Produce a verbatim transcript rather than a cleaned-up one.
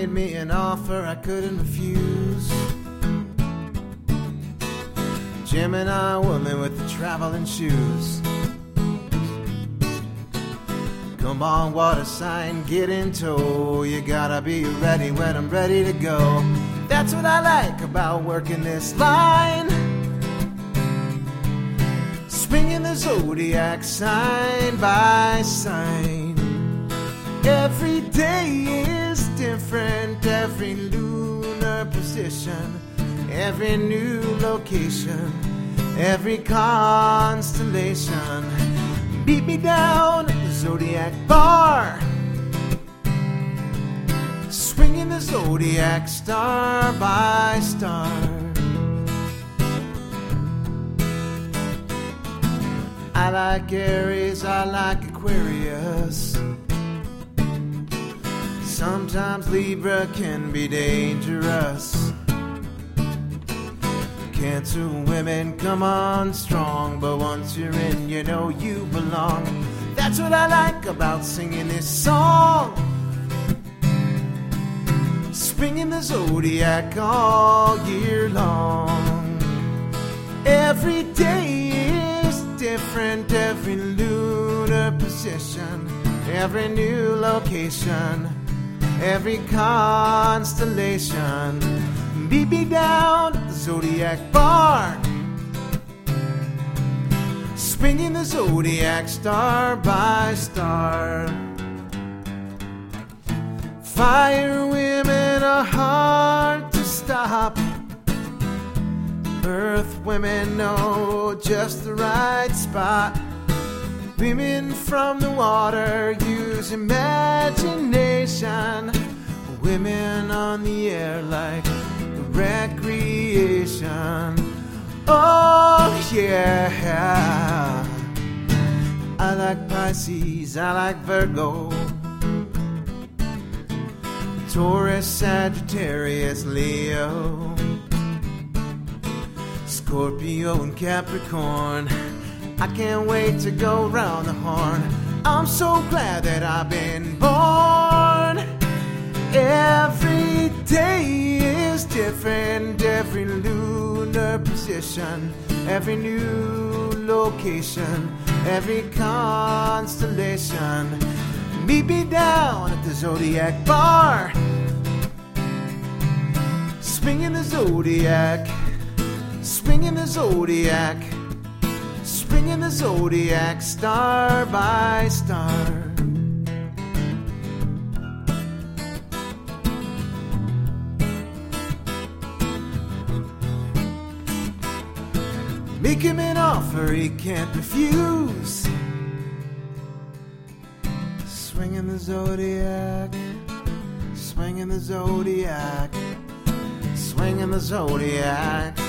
made me an offer I couldn't refuse. Gemini woman with the traveling shoes. Come on, water sign, get in tow. You gotta be ready when I'm ready to go. That's what I like about working this line. Swinging the zodiac sign by sign. Every day is different, every lunar position, every new location, every constellation. Beat me down at the Zodiac bar, swinging the Zodiac star by star. I like Aries, I like Aquarius. Sometimes Libra can be dangerous. Cancer women come on strong, but once you're in, you know you belong. That's what I like about singing this song. Swinging the Zodiac all year long. Every day is different, every lunar position, every new location, every constellation. Beat me down at the Zodiac bar, swinging the Zodiac star by star. Fire women are hard to stop. Earth women know just the right spot. Women from the water use imagination. Women on the air like recreation. Oh yeah. I like Pisces, I like Virgo, Taurus, Sagittarius, Leo, Scorpio and Capricorn. I can't wait to go round the horn. I'm so glad that I've been born. Every day is different, every lunar position, every new location, every constellation. Meet me down at the Zodiac bar, swinging the Zodiac, swinging the Zodiac, swinging the Zodiac star by star. Make him an offer he can't refuse. Swinging the Zodiac, swinging the Zodiac, swinging the Zodiac.